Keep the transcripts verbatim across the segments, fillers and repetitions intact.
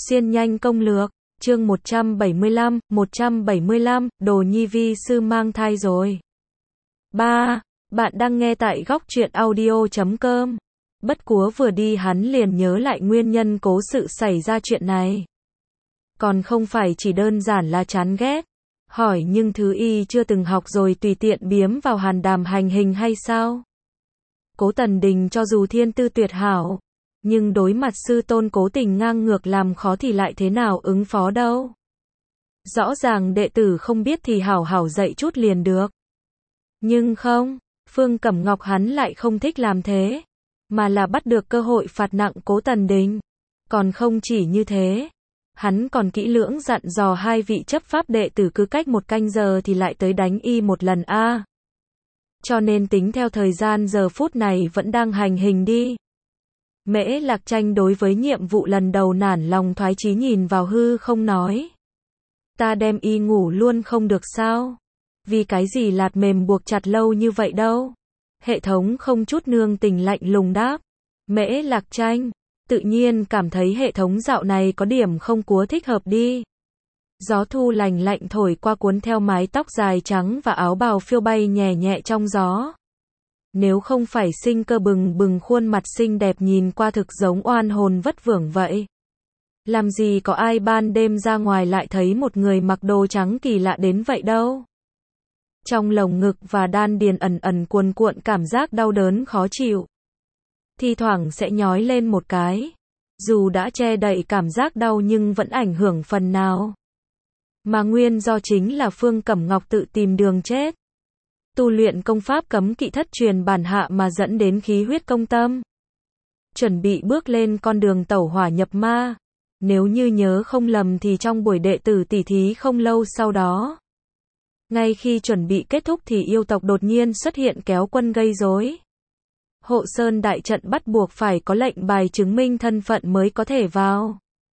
Xiên nhanh công lược, chương một trăm bảy mươi lăm, một trăm bảy mươi lăm, Đồ Nhi vi sư mang thai rồi. ba. Bạn đang nghe tại góc truyện audio chấm com. Bất cúa vừa đi hắn liền nhớ lại nguyên nhân cố sự xảy ra chuyện này. Còn không phải chỉ đơn giản là chán ghét. Hỏi nhưng thứ y chưa từng học rồi tùy tiện biếm vào hàn đàm hành hình hay sao? Cố Tần Đình cho dù thiên tư tuyệt hảo, nhưng đối mặt sư tôn cố tình ngang ngược làm khó thì lại thế nào ứng phó đâu. Rõ ràng đệ tử không biết thì hảo hảo dạy chút liền được. Nhưng không, Phương Cẩm Ngọc hắn lại không thích làm thế, mà là bắt được cơ hội phạt nặng Cố Tần Đình. Còn không chỉ như thế, hắn còn kỹ lưỡng dặn dò hai vị chấp pháp đệ tử cứ cách một canh giờ thì lại tới đánh y một lần a. À. Cho nên tính theo thời gian giờ phút này vẫn đang hành hình đi. Mễ Lạc Tranh đối với nhiệm vụ lần đầu nản lòng thoái chí nhìn vào hư không nói. Ta đem y ngủ luôn không được sao? Vì cái gì lạt mềm buộc chặt lâu như vậy đâu? Hệ thống không chút nương tình lạnh lùng đáp. Mễ Lạc Tranh tự nhiên cảm thấy hệ thống dạo này có điểm không cúa thích hợp đi. Gió thu lành lạnh thổi qua cuốn theo mái tóc dài trắng và áo bào phiêu bay nhẹ nhẹ trong gió. Nếu không phải sinh cơ bừng bừng khuôn mặt xinh đẹp nhìn qua thực giống oan hồn vất vưởng vậy. Làm gì có ai ban đêm ra ngoài lại thấy một người mặc đồ trắng kỳ lạ đến vậy đâu. Trong lồng ngực và đan điền ẩn ẩn cuồn cuộn cảm giác đau đớn khó chịu. Thi thoảng sẽ nhói lên một cái. Dù đã che đậy cảm giác đau nhưng vẫn ảnh hưởng phần nào. Mà nguyên do chính là Phương Cẩm Ngọc tự tìm đường chết. Tu luyện công pháp cấm kỵ thất truyền bản hạ mà dẫn đến khí huyết công tâm. Chuẩn bị bước lên con đường tẩu hỏa nhập ma. Nếu như nhớ không lầm thì trong buổi đệ tử tỉ thí không lâu sau đó. Ngay khi chuẩn bị kết thúc thì yêu tộc đột nhiên xuất hiện kéo quân gây rối. Hộ Sơn đại trận bắt buộc phải có lệnh bài chứng minh thân phận mới có thể vào.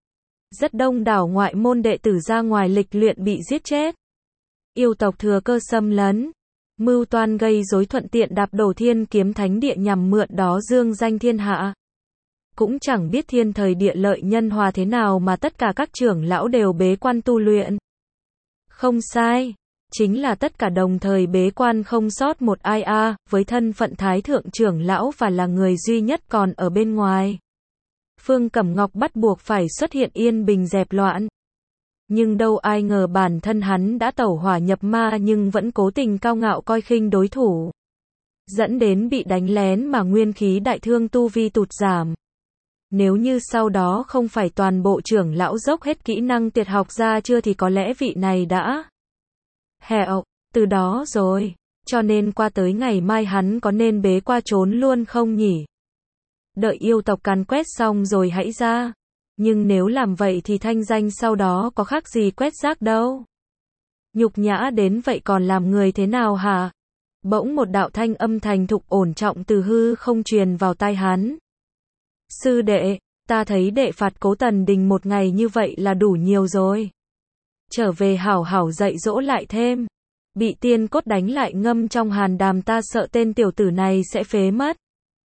Rất đông đảo ngoại môn đệ tử ra ngoài lịch luyện bị giết chết. Yêu tộc thừa cơ xâm lấn. Mưu toan gây rối thuận tiện đạp đổ Thiên Kiếm Thánh Địa nhằm mượn đó dương danh thiên hạ. Cũng chẳng biết thiên thời địa lợi nhân hòa thế nào mà tất cả các trưởng lão đều bế quan tu luyện. Không sai, chính là tất cả đồng thời bế quan không sót một ai a, à, với thân phận thái thượng trưởng lão và là người duy nhất còn ở bên ngoài. Phương Cẩm Ngọc bắt buộc phải xuất hiện yên bình dẹp loạn. Nhưng đâu ai ngờ bản thân hắn đã tẩu hỏa nhập ma nhưng vẫn cố tình cao ngạo coi khinh đối thủ. Dẫn đến bị đánh lén mà nguyên khí đại thương tu vi tụt giảm. Nếu như sau đó không phải toàn bộ trưởng lão dốc hết kỹ năng tuyệt học ra chưa thì có lẽ vị này đã hẹo, từ đó rồi. Cho nên qua tới ngày mai hắn có nên bế qua trốn luôn không nhỉ? Đợi yêu tộc càn quét xong rồi hãy ra. Nhưng nếu làm vậy thì thanh danh sau đó có khác gì quét rác đâu. Nhục nhã đến vậy còn làm người thế nào hả? Bỗng một đạo thanh âm thành thục ổn trọng từ hư không truyền vào tai hắn. Sư đệ, ta thấy đệ phạt Cố Tần Đình một ngày như vậy là đủ nhiều rồi. Trở về hảo hảo dạy dỗ lại thêm. Bị tiên cốt đánh lại ngâm trong hàn đàm ta sợ tên tiểu tử này sẽ phế mất.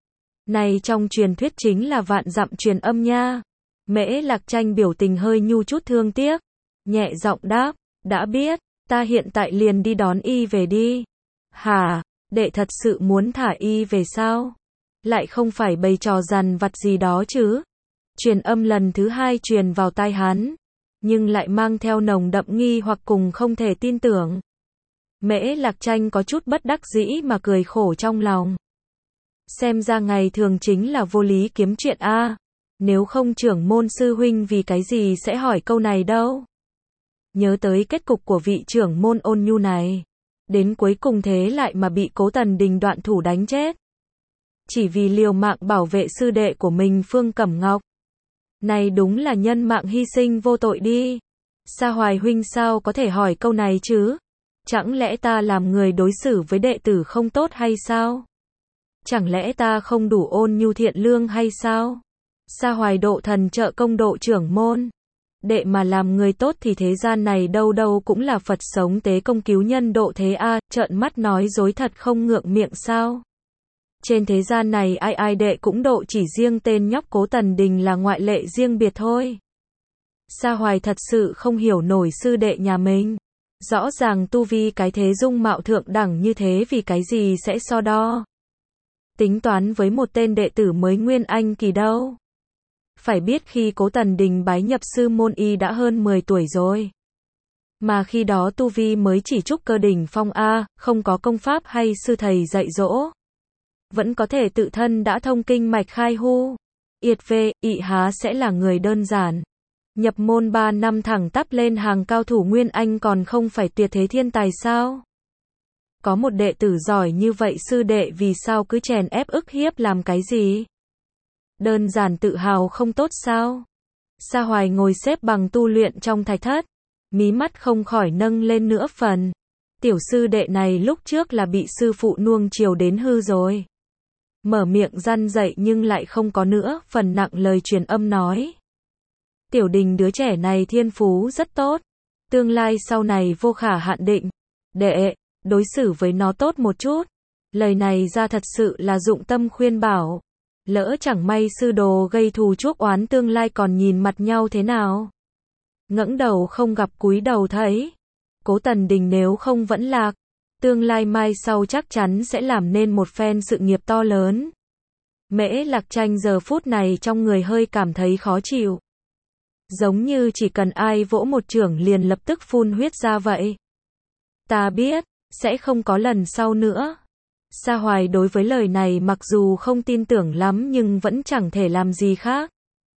Này trong truyền thuyết chính là vạn dặm truyền âm nha. Mễ Lạc Tranh biểu tình hơi nhu chút thương tiếc. Nhẹ giọng đáp, đã biết, ta hiện tại liền đi đón y về đi. Hả, đệ thật sự muốn thả y về sao? Lại không phải bày trò dằn vặt gì đó chứ? Truyền âm lần thứ hai truyền vào tai hắn. Nhưng lại mang theo nồng đậm nghi hoặc cùng không thể tin tưởng. Mễ Lạc Tranh có chút bất đắc dĩ mà cười khổ trong lòng. Xem ra ngày thường chính là vô lý kiếm chuyện a. À. Nếu không trưởng môn sư huynh vì cái gì sẽ hỏi câu này đâu. Nhớ tới kết cục của vị trưởng môn Ôn Nhu này. Đến cuối cùng thế lại mà bị Cố Tần Đình đoạn thủ đánh chết. Chỉ vì liều mạng bảo vệ sư đệ của mình Phương Cẩm Ngọc. Này đúng là nhân mạng hy sinh vô tội đi. Sa Hoài huynh sao có thể hỏi câu này chứ? Chẳng lẽ ta làm người đối xử với đệ tử không tốt hay sao? Chẳng lẽ ta không đủ ôn nhu thiện lương hay sao? Sa Hoài độ thần trợ công độ trưởng môn. Đệ mà làm người tốt thì thế gian này đâu đâu cũng là Phật sống tế công cứu nhân độ thế a, à, trợn mắt nói dối thật không ngượng miệng sao? Trên thế gian này ai ai đệ cũng độ chỉ riêng tên nhóc Cố Tần Đình là ngoại lệ riêng biệt thôi. Sa Hoài thật sự không hiểu nổi sư đệ nhà mình. Rõ ràng tu vi cái thế dung mạo thượng đẳng như thế vì cái gì sẽ so đo. Tính toán với một tên đệ tử mới Nguyên Anh kỳ đâu. Phải biết khi Cố Tần Đình bái nhập sư môn y đã hơn mười tuổi rồi. Mà khi đó tu vi mới chỉ trúc cơ đỉnh phong A, không có công pháp hay sư thầy dạy dỗ. Vẫn có thể tự thân đã thông kinh mạch khai hu. Yệt về, ị há sẽ là người đơn giản. Nhập môn ba năm thẳng tắp lên hàng cao thủ Nguyên Anh còn không phải tuyệt thế thiên tài sao? Có một đệ tử giỏi như vậy sư đệ vì sao cứ chèn ép ức hiếp làm cái gì? Đơn giản tự hào không tốt sao? Sa Hoài ngồi xếp bằng tu luyện trong thạch thất. Mí mắt không khỏi nâng lên nửa phần. Tiểu sư đệ này lúc trước là bị sư phụ nuông chiều đến hư rồi. Mở miệng răn dạy nhưng lại không có nữa phần nặng lời truyền âm nói. Tiểu Đình đứa trẻ này thiên phú rất tốt. Tương lai sau này vô khả hạn định. Đệ, đối xử với nó tốt một chút. Lời này ra thật sự là dụng tâm khuyên bảo. Lỡ chẳng may sư đồ gây thù chuốc oán tương lai còn nhìn mặt nhau thế nào. Ngẩng đầu không gặp cúi đầu thấy. Cố Tần Đình nếu không vẫn lạc, tương lai mai sau chắc chắn sẽ làm nên một phen sự nghiệp to lớn. Mễ Lạc Tranh giờ phút này trong người hơi cảm thấy khó chịu. Giống như chỉ cần ai vỗ một chưởng liền lập tức phun huyết ra vậy. Ta biết, sẽ không có lần sau nữa. Sa Hoài đối với lời này mặc dù không tin tưởng lắm nhưng vẫn chẳng thể làm gì khác.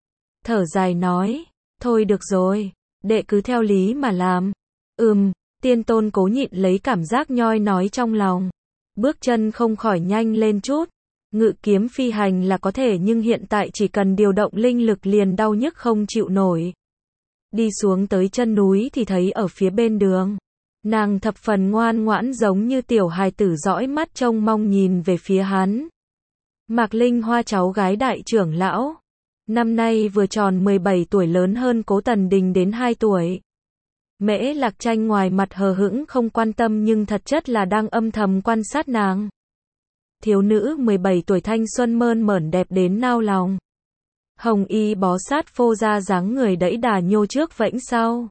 Thở dài nói, thôi được rồi, đệ cứ theo lý mà làm. Ừm, Tiên Tôn cố nhịn lấy cảm giác nhoi nói trong lòng. Bước chân không khỏi nhanh lên chút. Ngự kiếm phi hành là có thể nhưng hiện tại chỉ cần điều động linh lực liền đau nhức không chịu nổi. Đi xuống tới chân núi thì thấy ở phía bên đường. Nàng thập phần ngoan ngoãn giống như tiểu hài tử dõi mắt trông mong nhìn về phía hắn. Mạc Linh Hoa cháu gái đại trưởng lão. Năm nay vừa tròn mười bảy tuổi lớn hơn Cố Tần Đình đến hai tuổi. Mễ Lạc Tranh ngoài mặt hờ hững không quan tâm nhưng thật chất là đang âm thầm quan sát nàng. Thiếu nữ mười bảy tuổi thanh xuân mơn mởn đẹp đến nao lòng. Hồng y bó sát phô ra dáng người đẫy đà nhô trước vẫy sau.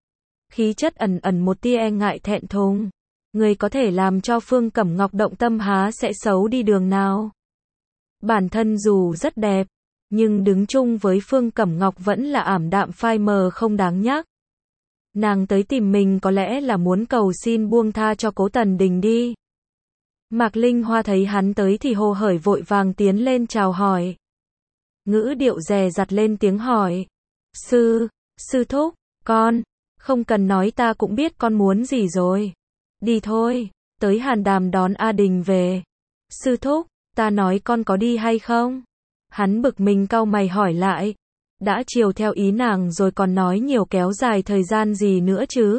Khí chất ẩn ẩn một tia e ngại thẹn thùng. Người có thể làm cho Phương Cẩm Ngọc động tâm há sẽ xấu đi đường nào. Bản thân dù rất đẹp, nhưng đứng chung với Phương Cẩm Ngọc vẫn là ảm đạm phai mờ không đáng nhắc. Nàng tới tìm mình có lẽ là muốn cầu xin buông tha cho Cố Tần Đình đi. Mạc Linh Hoa thấy hắn tới thì hồ hởi vội vàng tiến lên chào hỏi. Ngữ điệu dè dặt lên tiếng hỏi. Sư, sư thúc, con, không cần nói ta cũng biết con muốn gì rồi. Đi thôi, tới Hàn Đàm đón A Đình về. Sư thúc, ta nói con có đi hay không? Hắn bực mình cau mày hỏi lại. Đã chiều theo ý nàng rồi còn nói nhiều kéo dài thời gian gì nữa chứ?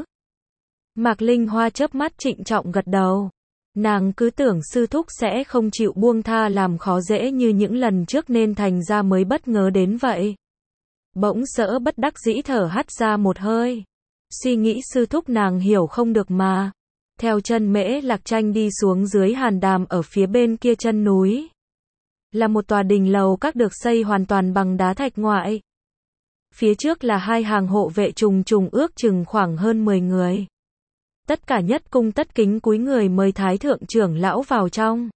Mạc Linh Hoa chớp mắt trịnh trọng gật đầu. Nàng cứ tưởng sư thúc sẽ không chịu buông tha làm khó dễ như những lần trước nên thành ra mới bất ngờ đến vậy. Bỗng sỡ bất đắc dĩ thở hắt ra một hơi. Suy nghĩ sư thúc nàng hiểu không được mà. Theo chân Mễ Lạc Tranh đi xuống dưới Hàn Đàm ở phía bên kia chân núi. Là một tòa đình lầu các được xây hoàn toàn bằng đá thạch ngoại. Phía trước là hai hàng hộ vệ trùng trùng ước chừng khoảng hơn mười người. Tất cả nhất cung tất kính cúi người mời Thái Thượng trưởng lão vào trong.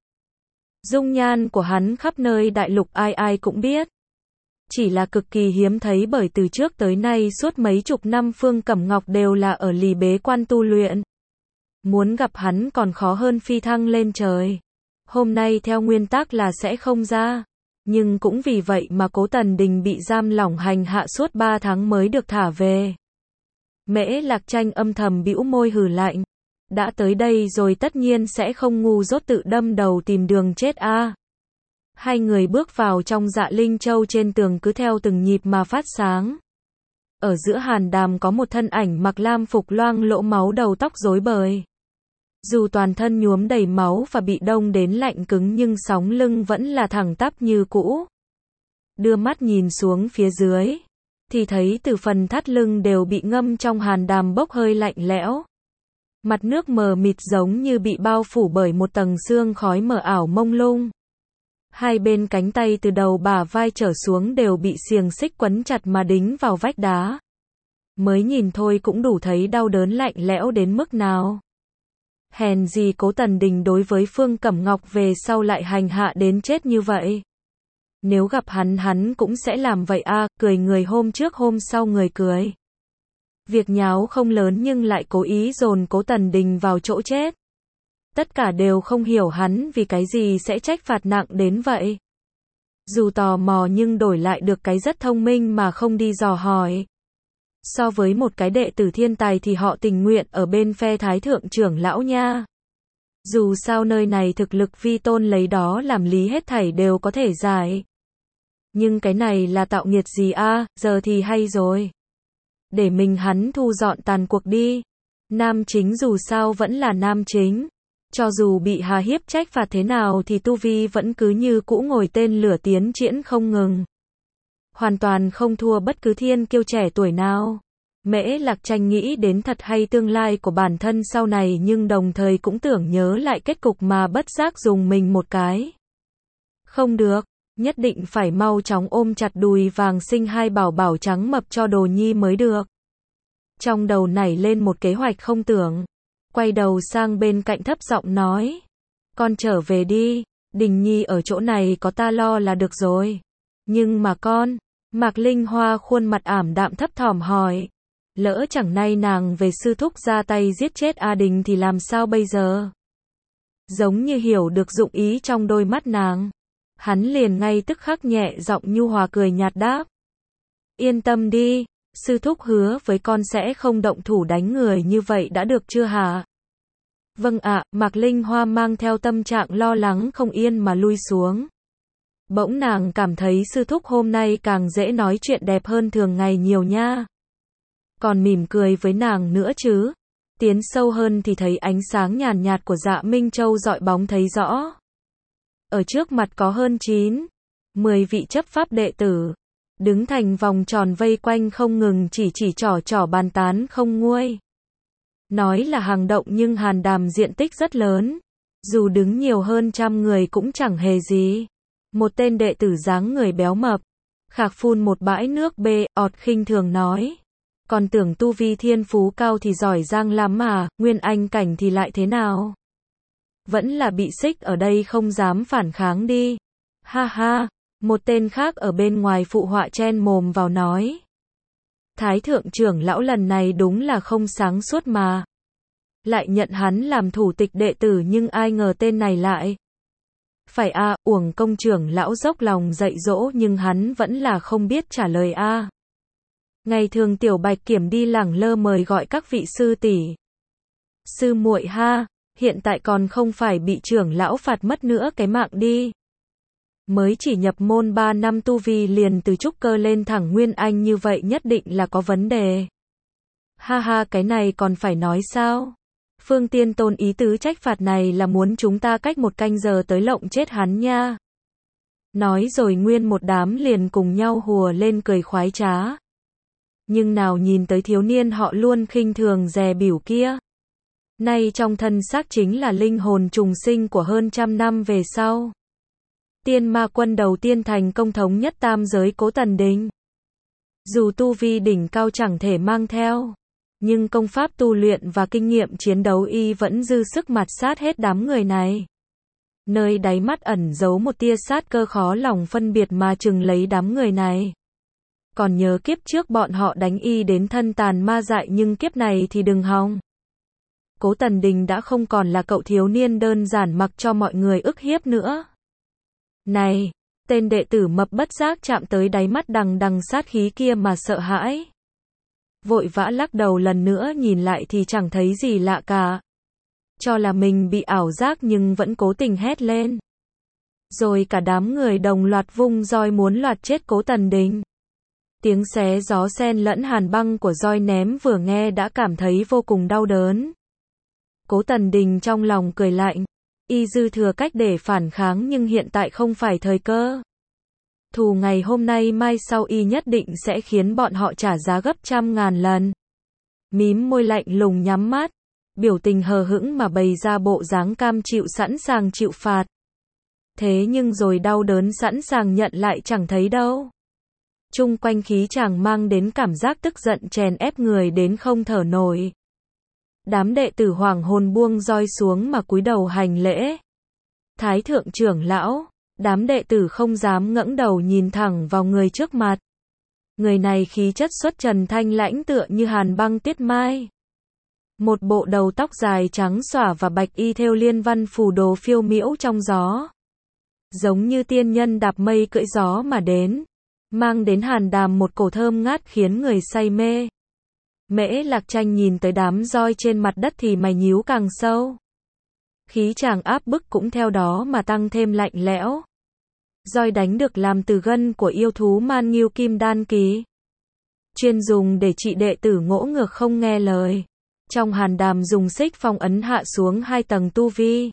Dung nhan của hắn khắp nơi đại lục ai ai cũng biết. Chỉ là cực kỳ hiếm thấy bởi từ trước tới nay suốt mấy chục năm Phương Cẩm Ngọc đều là ở lì bế quan tu luyện. Muốn gặp hắn còn khó hơn phi thăng lên trời. Hôm nay theo nguyên tắc là sẽ không ra. Nhưng cũng vì vậy mà Cố Tần Đình bị giam lỏng hành hạ suốt ba tháng mới được thả về. Mễ Lạc Tranh âm thầm bĩu môi hừ lạnh. Đã tới đây rồi tất nhiên sẽ không ngu dốt tự đâm đầu tìm đường chết a. À. Hai người bước vào trong Dạ Linh Châu trên tường cứ theo từng nhịp mà phát sáng. Ở giữa Hàn Đàm có một thân ảnh mặc lam phục loang lỗ máu đầu tóc rối bời. Dù toàn thân nhuốm đầy máu và bị đông đến lạnh cứng nhưng sóng lưng vẫn là thẳng tắp như cũ. Đưa mắt nhìn xuống phía dưới, thì thấy từ phần thắt lưng đều bị ngâm trong Hàn Đàm bốc hơi lạnh lẽo. Mặt nước mờ mịt giống như bị bao phủ bởi một tầng sương khói mờ ảo mông lung. Hai bên cánh tay từ đầu bả vai trở xuống đều bị xiềng xích quấn chặt mà đính vào vách đá. Mới nhìn thôi cũng đủ thấy đau đớn lạnh lẽo đến mức nào. Hèn gì Cố Tần Đình đối với Phương Cẩm Ngọc về sau lại hành hạ đến chết như vậy. Nếu gặp hắn hắn cũng sẽ làm vậy a, cười người hôm trước hôm sau người cười. Việc nháo không lớn nhưng lại cố ý dồn Cố Tần Đình vào chỗ chết. Tất cả đều không hiểu hắn vì cái gì sẽ trách phạt nặng đến vậy. Dù tò mò nhưng đổi lại được cái rất thông minh mà không đi dò hỏi. So với một cái đệ tử thiên tài thì họ tình nguyện ở bên phe Thái thượng trưởng lão nha. Dù sao nơi này thực lực vi tôn lấy đó làm lý hết thảy đều có thể giải. Nhưng cái này là tạo nghiệt gì a, giờ thì hay rồi. Để mình hắn thu dọn tàn cuộc đi. Nam chính dù sao vẫn là nam chính. Cho dù bị hà hiếp trách phạt thế nào thì tu vi vẫn cứ như cũ ngồi tên lửa tiến triển không ngừng. Hoàn toàn không thua bất cứ thiên kiêu trẻ tuổi nào. Mễ Lạc Tranh nghĩ đến thật hay tương lai của bản thân sau này nhưng đồng thời cũng tưởng nhớ lại kết cục mà bất giác dùng mình một cái. Không được, nhất định phải mau chóng ôm chặt đùi vàng sinh hai bảo bảo trắng mập cho Đồ Nhi mới được. Trong đầu nảy lên một kế hoạch không tưởng. Quay đầu sang bên cạnh thấp giọng nói. Con trở về đi, Đình Nhi ở chỗ này có ta lo là được rồi. Nhưng mà con, Mạc Linh Hoa khuôn mặt ảm đạm thấp thỏm hỏi. Lỡ chẳng nay nàng về sư thúc ra tay giết chết A Đình thì làm sao bây giờ? Giống như hiểu được dụng ý trong đôi mắt nàng. Hắn liền ngay tức khắc nhẹ giọng nhu hòa cười nhạt đáp. Yên tâm đi, sư thúc hứa với con sẽ không động thủ đánh người như vậy đã được chưa hả? Vâng ạ, Mạc Linh Hoa mang theo tâm trạng lo lắng không yên mà lui xuống. Bỗng nàng cảm thấy sư thúc hôm nay càng dễ nói chuyện đẹp hơn thường ngày nhiều nha. Còn mỉm cười với nàng nữa chứ. Tiến sâu hơn thì thấy ánh sáng nhàn nhạt của Dạ Minh Châu dọi bóng thấy rõ. Ở trước mặt có hơn chín, mười vị chấp pháp đệ tử. Đứng thành vòng tròn vây quanh không ngừng chỉ chỉ trỏ trỏ bàn tán không nguôi. Nói là hàng động nhưng hàn đàm diện tích rất lớn. Dù đứng nhiều hơn trăm người cũng chẳng hề gì. Một tên đệ tử dáng người béo mập. Khạc phun một bãi nước bê, ọt khinh thường nói. Còn tưởng tu vi thiên phú cao thì giỏi giang lắm mà, nguyên anh cảnh thì lại thế nào? Vẫn là bị xích ở đây không dám phản kháng đi. Ha ha, một tên khác ở bên ngoài phụ họa chen mồm vào nói. Thái thượng trưởng lão lần này đúng là không sáng suốt mà. Lại nhận hắn làm thủ tịch đệ tử nhưng ai ngờ tên này lại. Phải a, à, uổng công trưởng lão dốc lòng dạy dỗ nhưng hắn vẫn là không biết trả lời a. À. Ngày thường Tiểu Bạch Kiểm đi lẳng lơ mời gọi các vị sư tỷ. Sư muội ha, hiện tại còn không phải bị trưởng lão phạt mất nữa cái mạng đi. Mới chỉ nhập môn ba năm tu vi liền từ trúc cơ lên thẳng nguyên anh như vậy nhất định là có vấn đề. Ha ha, cái này còn phải nói sao? Phương Tiên Tôn ý tứ trách phạt này là muốn chúng ta cách một canh giờ tới lộng chết hắn nha. Nói rồi nguyên một đám liền cùng nhau hùa lên cười khoái trá. Nhưng nào nhìn tới thiếu niên họ luôn khinh thường dè bỉu kia. Nay trong thân xác chính là linh hồn trùng sinh của hơn trăm năm về sau. Tiên ma quân đầu tiên thành công thống nhất tam giới Cố Tần Đình. Dù tu vi đỉnh cao chẳng thể mang theo, nhưng công pháp tu luyện và kinh nghiệm chiến đấu y vẫn dư sức mạt sát hết đám người này. Nơi đáy mắt ẩn giấu một tia sát cơ khó lòng phân biệt mà chừng lấy đám người này. Còn nhớ kiếp trước bọn họ đánh y đến thân tàn ma dại nhưng kiếp này thì đừng hòng. Cố Tần Đình đã không còn là cậu thiếu niên đơn giản mặc cho mọi người ức hiếp nữa. Này, tên đệ tử mập bất giác chạm tới đáy mắt đằng đằng sát khí kia mà sợ hãi. Vội vã lắc đầu lần nữa nhìn lại thì chẳng thấy gì lạ cả. Cho là mình bị ảo giác nhưng vẫn cố tình hét lên. Rồi cả đám người đồng loạt vung roi muốn loạt chết Cố Tần Đình. Tiếng xé gió xen lẫn hàn băng của roi ném vừa nghe đã cảm thấy vô cùng đau đớn. Cố Tần Đình trong lòng cười lạnh. Y dư thừa cách để phản kháng nhưng hiện tại không phải thời cơ. Thù ngày hôm nay mai sau y nhất định sẽ khiến bọn họ trả giá gấp trăm ngàn lần. Mím môi lạnh lùng nhắm mắt. Biểu tình hờ hững mà bày ra bộ dáng cam chịu sẵn sàng chịu phạt. Thế nhưng rồi đau đớn sẵn sàng nhận lại chẳng thấy đâu. Chung quanh khí chàng mang đến cảm giác tức giận chèn ép người đến không thở nổi. Đám đệ tử hoảng hồn buông roi xuống mà cúi đầu hành lễ. Thái thượng trưởng lão, đám đệ tử không dám ngẩng đầu nhìn thẳng vào người trước mặt. Người này khí chất xuất trần thanh lãnh tựa như hàn băng tiết mai. Một bộ đầu tóc dài trắng xõa và bạch y thêu liên văn phù đồ phiêu miễu trong gió. Giống như tiên nhân đạp mây cưỡi gió mà đến. Mang đến hàn đàm một cổ thơm ngát khiến người say mê. Mễ Lạc Tranh nhìn tới đám roi trên mặt đất thì mày nhíu càng sâu. Khí chàng áp bức cũng theo đó mà tăng thêm lạnh lẽo. Roi đánh được làm từ gân của yêu thú man nghiêu kim đan kỳ. Chuyên dùng để trị đệ tử ngỗ ngược không nghe lời. Trong hàn đàm dùng xích phong ấn hạ xuống hai tầng tu vi.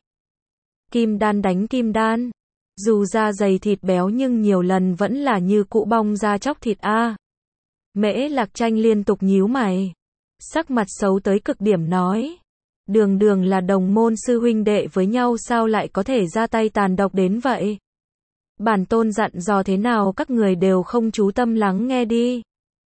Kim đan đánh kim đan. Dù da dày thịt béo nhưng nhiều lần vẫn là như cụ bong da chóc thịt a. Mễ Lạc Tranh liên tục nhíu mày. Sắc mặt xấu tới cực điểm nói. Đường đường là đồng môn sư huynh đệ với nhau sao lại có thể ra tay tàn độc đến vậy? Bản tôn dặn dò thế nào các người đều không chú tâm lắng nghe đi.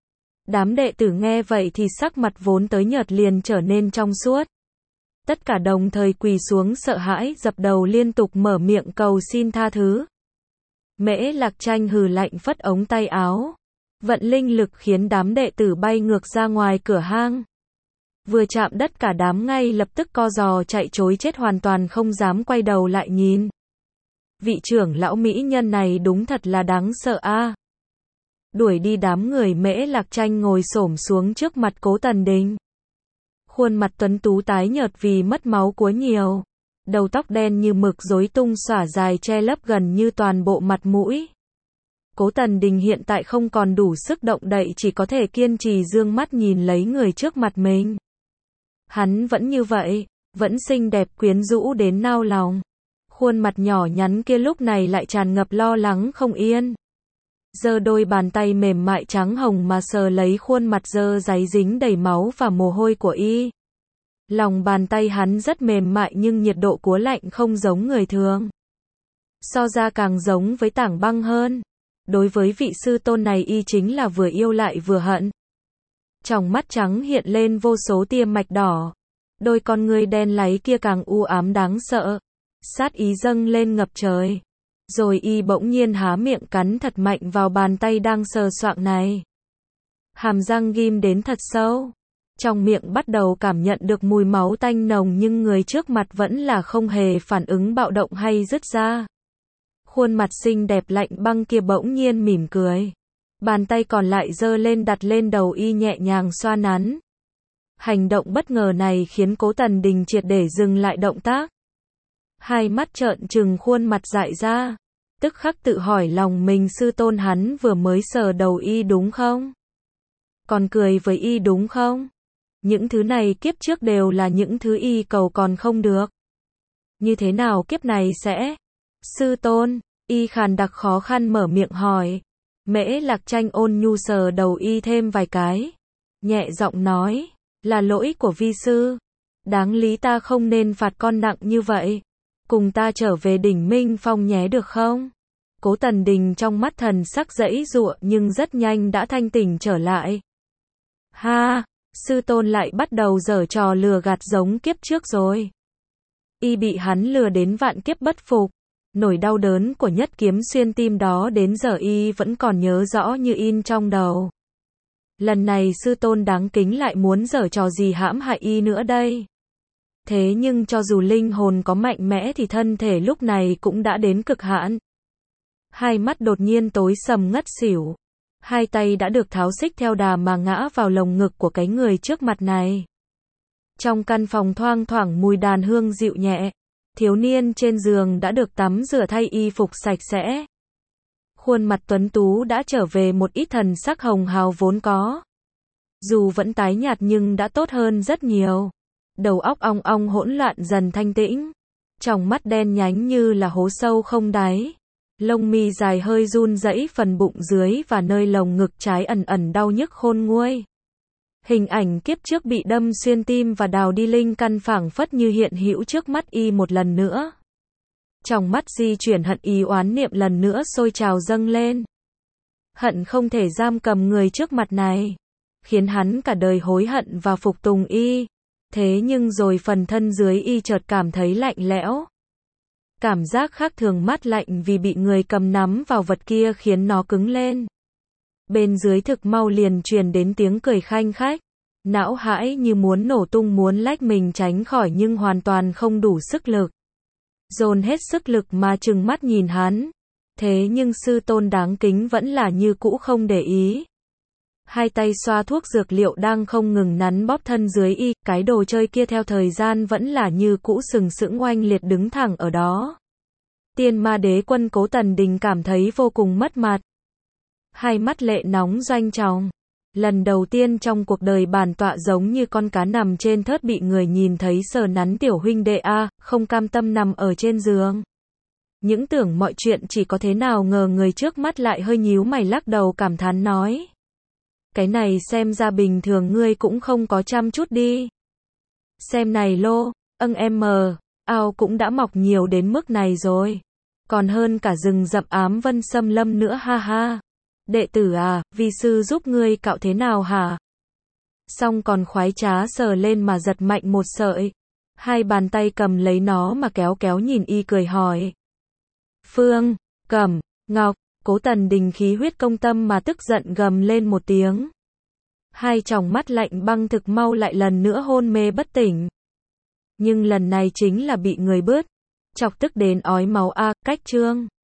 Đám đệ tử nghe vậy thì sắc mặt vốn tới nhợt liền trở nên trong suốt. Tất cả đồng thời quỳ xuống sợ hãi dập đầu liên tục mở miệng cầu xin tha thứ. Mễ Lạc Tranh hừ lạnh phất ống tay áo. Vận linh lực khiến đám đệ tử bay ngược ra ngoài cửa hang. Vừa chạm đất cả đám ngay lập tức co giò chạy trối chết hoàn toàn không dám quay đầu lại nhìn. Vị trưởng lão mỹ nhân này đúng thật là đáng sợ a. À. Đuổi đi đám người Mễ Lạc Tranh ngồi xổm xuống trước mặt Cố Tần Đình. Khuôn mặt tuấn tú tái nhợt vì mất máu quá nhiều. Đầu tóc đen như mực rối tung xõa dài che lấp gần như toàn bộ mặt mũi. Cố Tần Đình hiện tại không còn đủ sức động đậy chỉ có thể kiên trì dương mắt nhìn lấy người trước mặt mình. Hắn vẫn như vậy, vẫn xinh đẹp quyến rũ đến nao lòng. Khuôn mặt nhỏ nhắn kia lúc này lại tràn ngập lo lắng không yên. Giơ đôi bàn tay mềm mại trắng hồng mà sờ lấy khuôn mặt dơ dáy dính đầy máu và mồ hôi của y. Lòng bàn tay hắn rất mềm mại nhưng nhiệt độ của lạnh không giống người thường. So ra càng giống với tảng băng hơn. Đối với vị sư tôn này y chính là vừa yêu lại vừa hận. Trong mắt trắng hiện lên vô số tia mạch đỏ. Đôi con ngươi đen láy kia càng u ám đáng sợ. Sát ý dâng lên ngập trời. Rồi y bỗng nhiên há miệng cắn thật mạnh vào bàn tay đang sờ soạng này. Hàm răng ghim đến thật sâu. Trong miệng bắt đầu cảm nhận được mùi máu tanh nồng nhưng người trước mặt vẫn là không hề phản ứng bạo động hay dứt ra. Khuôn mặt xinh đẹp lạnh băng kia bỗng nhiên mỉm cười. Bàn tay còn lại giơ lên đặt lên đầu y nhẹ nhàng xoa nắn. Hành động bất ngờ này khiến Cố Tần Đình triệt để dừng lại động tác. Hai mắt trợn trừng khuôn mặt dại ra. Tức khắc tự hỏi lòng mình sư tôn hắn vừa mới sờ đầu y đúng không? Còn cười với y đúng không? Những thứ này kiếp trước đều là những thứ y cầu còn không được. Như thế nào kiếp này sẽ? Sư tôn, y khàn đặc khó khăn mở miệng hỏi. Mễ Lạc Tranh ôn nhu sờ đầu y thêm vài cái. Nhẹ giọng nói, là lỗi của vi sư. Đáng lý ta không nên phạt con nặng như vậy. Cùng ta trở về đỉnh Minh Phong nhé được không? Cố Tần Đình trong mắt thần sắc giãy giụa nhưng rất nhanh đã thanh tỉnh trở lại. Ha, sư tôn lại bắt đầu giở trò lừa gạt giống kiếp trước rồi. Y bị hắn lừa đến vạn kiếp bất phục. Nỗi đau đớn của nhất kiếm xuyên tim đó đến giờ y vẫn còn nhớ rõ như in trong đầu. Lần này sư tôn đáng kính lại muốn giở trò gì hãm hại y nữa đây? Thế nhưng cho dù linh hồn có mạnh mẽ thì thân thể lúc này cũng đã đến cực hạn. Hai mắt đột nhiên tối sầm ngất xỉu. Hai tay đã được tháo xích theo đà mà ngã vào lồng ngực của cái người trước mặt này. Trong căn phòng thoang thoảng mùi đàn hương dịu nhẹ. Thiếu niên trên giường đã được tắm rửa thay y phục sạch sẽ. Khuôn mặt tuấn tú đã trở về một ít thần sắc hồng hào vốn có. Dù vẫn tái nhạt nhưng đã tốt hơn rất nhiều. Đầu óc ong ong hỗn loạn dần thanh tĩnh. Trong mắt đen nhánh như là hố sâu không đáy. Lông mi dài hơi run rẩy phần bụng dưới và nơi lồng ngực trái ẩn ẩn đau nhức khôn nguôi. Hình ảnh kiếp trước bị đâm xuyên tim và đào đi linh căn phảng phất như hiện hữu trước mắt y một lần nữa. Trong mắt di chuyển hận ý oán niệm lần nữa sôi trào dâng lên. hận không thể giam cầm người trước mặt này, khiến hắn cả đời hối hận và phục tùng y. Thế nhưng rồi phần thân dưới y chợt cảm thấy lạnh lẽo. Cảm giác khác thường mát lạnh vì bị người cầm nắm vào vật kia khiến nó cứng lên. Bên dưới thực mau liền truyền đến tiếng cười khanh khách. Não hãi như muốn nổ tung muốn lách mình tránh khỏi nhưng hoàn toàn không đủ sức lực. Dồn hết sức lực mà trừng mắt nhìn hắn. Thế nhưng sư tôn đáng kính vẫn là như cũ không để ý. Hai tay xoa thuốc dược liệu đang không ngừng nắn bóp thân dưới y, cái đồ chơi kia theo thời gian vẫn là như cũ sừng sững oanh liệt đứng thẳng ở đó. Tiên ma đế quân Cố Tần Đình cảm thấy vô cùng mất mặt. Hai mắt lệ nóng doanh tròng. Lần đầu tiên trong cuộc đời bản tọa giống như con cá nằm trên thớt bị người nhìn thấy sờ nắn tiểu huynh đệ a, không cam tâm nằm ở trên giường. Những tưởng mọi chuyện chỉ có thế nào ngờ người trước mắt lại hơi nhíu mày lắc đầu cảm thán nói. Cái này xem ra bình thường ngươi cũng không có chăm chút đi. Xem này lô, âng em mờ, ao cũng đã mọc nhiều đến mức này rồi. Còn hơn cả rừng rậm ám vân xâm lâm nữa ha ha. Đệ tử à, vi sư giúp ngươi cạo thế nào hả? Xong còn khoái trá sờ lên mà giật mạnh một sợi. Hai bàn tay cầm lấy nó mà kéo kéo nhìn y cười hỏi. Phương, Cẩm, Ngọc, Cố Tần Đình khí huyết công tâm mà tức giận gầm lên một tiếng. Hai tròng mắt lạnh băng thực mau lại lần nữa hôn mê bất tỉnh. Nhưng lần này chính là bị người bứt, chọc tức đến ói máu a, cách chương.